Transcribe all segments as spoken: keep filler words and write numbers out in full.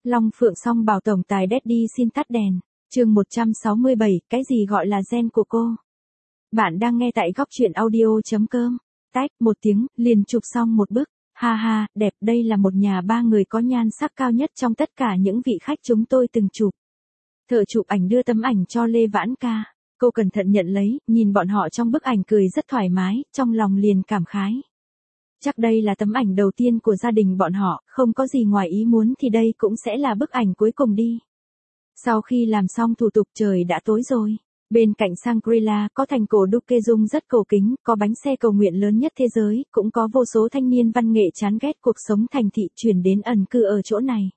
Long Phượng Song bảo tổng tài Daddy xin tắt đèn. Chương một trăm sáu mươi bảy, cái gì gọi là gen của cô? Bạn đang nghe tại góc truyện audio.com. Tách, một tiếng, liền chụp xong một bức. Ha ha, đẹp, đây là một nhà ba người có nhan sắc cao nhất trong tất cả những vị khách chúng tôi từng chụp. Thợ chụp ảnh đưa tấm ảnh cho Lê Vãn Ca. Cô cẩn thận nhận lấy, nhìn bọn họ trong bức ảnh cười rất thoải mái, trong lòng liền cảm khái. Chắc đây là tấm ảnh đầu tiên của gia đình bọn họ, không có gì ngoài ý muốn thì đây cũng sẽ là bức ảnh cuối cùng đi. Sau khi làm xong thủ tục trời đã tối rồi. Bên cạnh Shangri-La có thành cổ Duke Dung rất cổ kính, có bánh xe cầu nguyện lớn nhất thế giới, cũng có vô số thanh niên văn nghệ chán ghét cuộc sống thành thị chuyển đến ẩn cư ở chỗ này.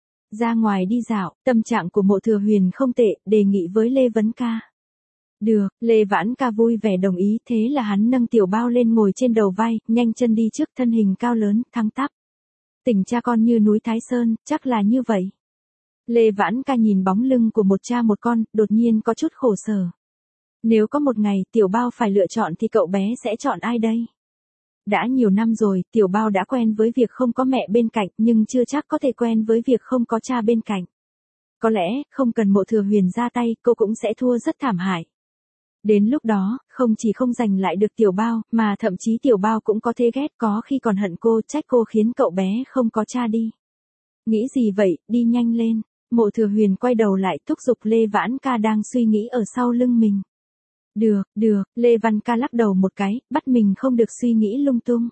Ra ngoài đi dạo, tâm trạng của Mộ Thừa Huyền không tệ, đề nghị với Lê Vấn Ca. Được, Lê Vãn Ca vui vẻ đồng ý, thế là hắn nâng tiểu bao lên ngồi trên đầu vai, nhanh chân đi trước, thân hình cao lớn, thẳng tắp. Tình cha con như núi Thái Sơn, chắc là như vậy. Lê Vãn Ca nhìn bóng lưng của một cha một con, đột nhiên có chút khổ sở. Nếu có một ngày tiểu bao phải lựa chọn thì cậu bé sẽ chọn ai đây? Đã nhiều năm rồi, tiểu bao đã quen với việc không có mẹ bên cạnh, nhưng chưa chắc có thể quen với việc không có cha bên cạnh. Có lẽ, không cần Mộ Thừa Huyền ra tay, cô cũng sẽ thua rất thảm hại. Đến lúc đó, không chỉ không giành lại được tiểu bao, mà thậm chí tiểu bao cũng có thể ghét, có khi còn hận cô, trách cô khiến cậu bé không có cha đi. Nghĩ gì vậy, đi nhanh lên. Mộ Thừa Huyền quay đầu lại, thúc giục Lê Vãn Ca đang suy nghĩ ở sau lưng mình. Được, được, Lê Văn Ca lắc đầu một cái, bắt mình không được suy nghĩ lung tung.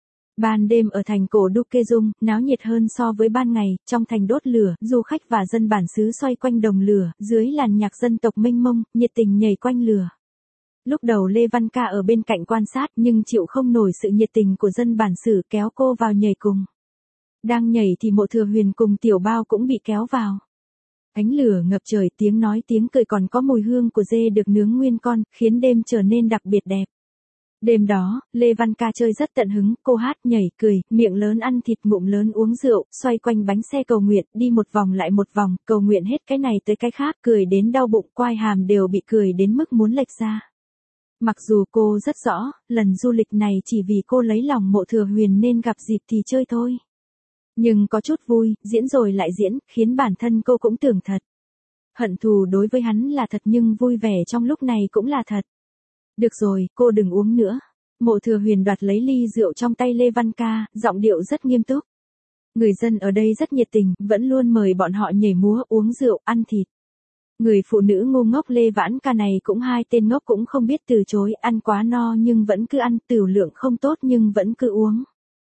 Ban đêm ở thành cổ Duke Dung, náo nhiệt hơn so với ban ngày, trong thành đốt lửa, du khách và dân bản xứ xoay quanh đồng lửa, dưới làn nhạc dân tộc mênh mông, nhiệt tình nhảy quanh lửa. Lúc đầu Lê Văn Ca ở bên cạnh quan sát nhưng chịu không nổi sự nhiệt tình của dân bản xứ kéo cô vào nhảy cùng. Đang nhảy thì Mộ Thừa Huyền cùng tiểu bao cũng bị kéo vào. Ánh lửa ngập trời, tiếng nói tiếng cười còn có mùi hương của dê được nướng nguyên con, khiến đêm trở nên đặc biệt đẹp. Đêm đó, Lê Văn Ca chơi rất tận hứng, cô hát nhảy cười, miệng lớn ăn thịt ngụm lớn uống rượu, xoay quanh bánh xe cầu nguyện, đi một vòng lại một vòng, cầu nguyện hết cái này tới cái khác, cười đến đau bụng, quai hàm đều bị cười đến mức muốn lệch ra. Mặc dù cô rất rõ, lần du lịch này chỉ vì cô lấy lòng Mộ Thừa Huyền nên gặp dịp thì chơi thôi. Nhưng có chút vui, diễn rồi lại diễn, khiến bản thân cô cũng tưởng thật. Hận thù đối với hắn là thật nhưng vui vẻ trong lúc này cũng là thật. Được rồi, cô đừng uống nữa. Mộ Thừa Huyền đoạt lấy ly rượu trong tay Lê Văn Ca, giọng điệu rất nghiêm túc. Người dân ở đây rất nhiệt tình, vẫn luôn mời bọn họ nhảy múa, uống rượu, ăn thịt. Người phụ nữ ngu ngốc Lê Vãn Ca này cũng hai tên ngốc cũng không biết từ chối, ăn quá no nhưng vẫn cứ ăn, tửu lượng không tốt nhưng vẫn cứ uống.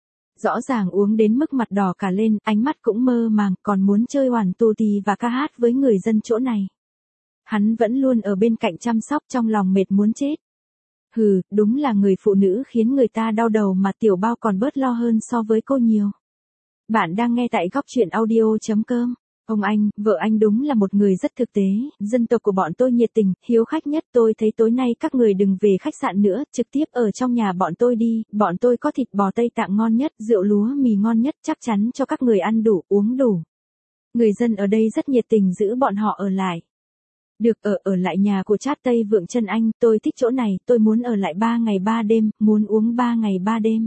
Rõ ràng uống đến mức mặt đỏ cả lên, ánh mắt cũng mơ màng, còn muốn chơi hoàn tù tì và ca hát với người dân chỗ này. Hắn vẫn luôn ở bên cạnh chăm sóc, trong lòng mệt muốn chết. Hừ, đúng là người phụ nữ khiến người ta đau đầu mà tiểu bao còn bớt lo hơn so với cô nhiều. Bạn đang nghe tại góc truyện audio.com. Ông anh, vợ anh đúng là một người rất thực tế, dân tộc của bọn tôi nhiệt tình, hiếu khách nhất, tôi thấy tối nay các người đừng về khách sạn nữa, trực tiếp ở trong nhà bọn tôi đi, bọn tôi có thịt bò Tây Tạng ngon nhất, rượu lúa mì ngon nhất, chắc chắn cho các người ăn đủ, uống đủ. Người dân ở đây rất nhiệt tình giữ bọn họ ở lại. Được, ở ở lại nhà của Trát Tây Vượng Chân Anh, tôi thích chỗ này, tôi muốn ở lại ba ngày ba đêm, muốn uống ba ngày ba đêm.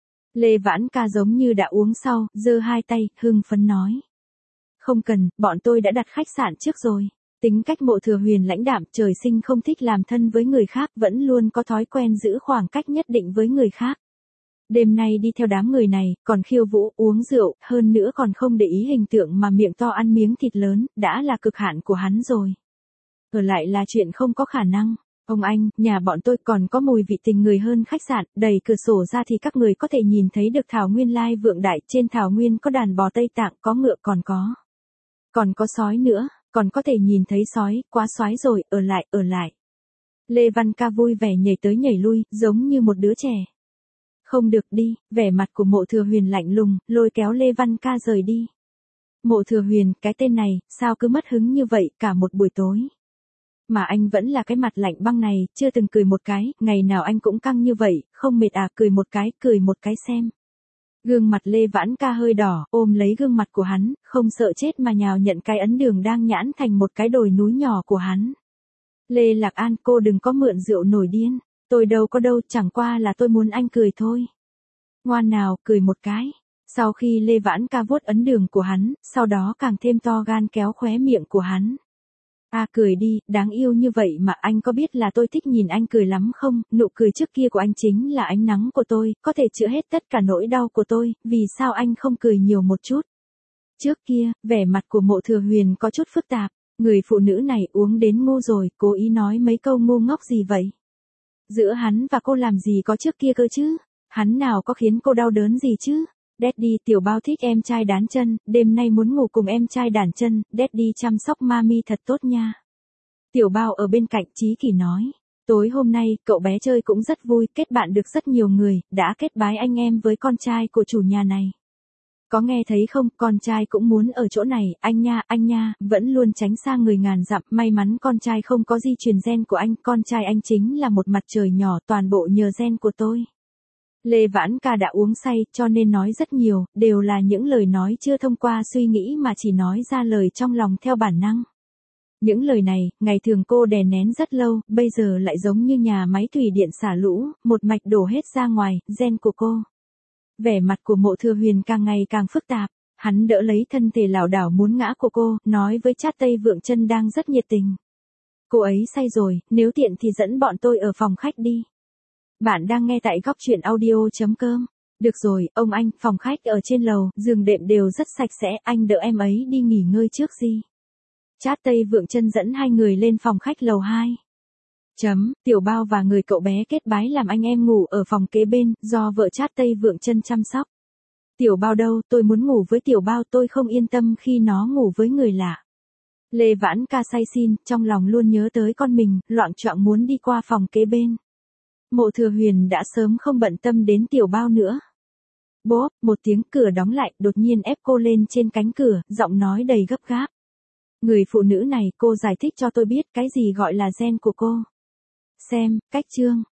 Lê Vãn Ca giống như đã uống sau, giơ hai tay, hưng phấn nói. Không cần, bọn tôi đã đặt khách sạn trước rồi. Tính cách Mộ Thừa Huyền lãnh đạm, trời sinh không thích làm thân với người khác, vẫn luôn có thói quen giữ khoảng cách nhất định với người khác. Đêm nay đi theo đám người này, còn khiêu vũ, uống rượu, hơn nữa còn không để ý hình tượng mà miệng to ăn miếng thịt lớn, đã là cực hạn của hắn rồi. Ở lại là chuyện không có khả năng. Ông anh, nhà bọn tôi còn có mùi vị tình người hơn khách sạn, đẩy cửa sổ ra thì các người có thể nhìn thấy được thảo nguyên lai vượng đại, trên thảo nguyên có đàn bò Tây Tạng, có ngựa còn có. Còn có sói nữa, còn có thể nhìn thấy sói, quá xoái rồi, ở lại, ở lại. Lê Văn Ca vui vẻ nhảy tới nhảy lui, giống như một đứa trẻ. Không được đi, vẻ mặt của Mộ Thừa Huyền lạnh lùng, lôi kéo Lê Văn Ca rời đi. Mộ Thừa Huyền, cái tên này, sao cứ mất hứng như vậy, cả một buổi tối. Mà anh vẫn là cái mặt lạnh băng này, chưa từng cười một cái, ngày nào anh cũng căng như vậy, không mệt à, cười một cái, cười một cái xem. Gương mặt Lê Vãn Ca hơi đỏ, ôm lấy gương mặt của hắn, không sợ chết mà nhào nhận cái ấn đường đang nhãn thành một cái đồi núi nhỏ của hắn. Lê Lạc An, cô đừng có mượn rượu nổi điên, tôi đâu có đâu, chẳng qua là tôi muốn anh cười thôi. Ngoan nào, cười một cái. Sau khi Lê Vãn Ca vuốt ấn đường của hắn, sau đó càng thêm to gan kéo khóe miệng của hắn. À cười đi, đáng yêu như vậy mà anh có biết là tôi thích nhìn anh cười lắm không, nụ cười trước kia của anh chính là ánh nắng của tôi, có thể chữa hết tất cả nỗi đau của tôi, vì sao anh không cười nhiều một chút? Trước kia, vẻ mặt của Mộ Thừa Huyền có chút phức tạp, người phụ nữ này uống đến ngu rồi, cố ý nói mấy câu ngu ngốc gì vậy? Giữa hắn và cô làm gì có trước kia cơ chứ? Hắn nào có khiến cô đau đớn gì chứ? Daddy, tiểu bao thích em trai đán chân, đêm nay muốn ngủ cùng em trai đàn chân, Daddy chăm sóc mami thật tốt nha. Tiểu bao ở bên cạnh Chí Kỳ nói, tối hôm nay, cậu bé chơi cũng rất vui, kết bạn được rất nhiều người, đã kết bái anh em với con trai của chủ nhà này. Có nghe thấy không, con trai cũng muốn ở chỗ này, anh nha, anh nha, vẫn luôn tránh xa người ngàn dặm, may mắn con trai không có di truyền gen của anh, con trai anh chính là một mặt trời nhỏ, toàn bộ nhờ gen của tôi. Lê Vãn Ca đã uống say, cho nên nói rất nhiều, đều là những lời nói chưa thông qua suy nghĩ mà chỉ nói ra lời trong lòng theo bản năng. Những lời này, ngày thường cô đè nén rất lâu, bây giờ lại giống như nhà máy thủy điện xả lũ, một mạch đổ hết ra ngoài, gen của cô. Vẻ mặt của Mộ Thừa Huyền càng ngày càng phức tạp, hắn đỡ lấy thân thể lảo đảo muốn ngã của cô, nói với Trát Tây Vượng Chân đang rất nhiệt tình. Cô ấy say rồi, nếu tiện thì dẫn bọn tôi ở phòng khách đi. Bạn đang nghe tại góc truyện audio.com. Được rồi, ông anh, phòng khách ở trên lầu, giường đệm đều rất sạch sẽ, anh đỡ em ấy đi nghỉ ngơi trước gì. Trát Tây Vượng Chân dẫn hai người lên phòng khách lầu hai. Chấm, Tiểu Bao và người cậu bé kết bái làm anh em ngủ ở phòng kế bên, do vợ Trát Tây Vượng Chân chăm sóc. Tiểu Bao đâu, tôi muốn ngủ với Tiểu Bao, tôi không yên tâm khi nó ngủ với người lạ. Lê Vãn Ca say xin, trong lòng luôn nhớ tới con mình, loạng choạng muốn đi qua phòng kế bên. Mộ Thừa Huyền đã sớm không bận tâm đến Tiểu Bao nữa. Bốp, một tiếng cửa đóng lại, đột nhiên ép cô lên trên cánh cửa, giọng nói đầy gấp gáp. Người phụ nữ này, cô giải thích cho tôi biết cái gì gọi là gen của cô. Xem, cách chương.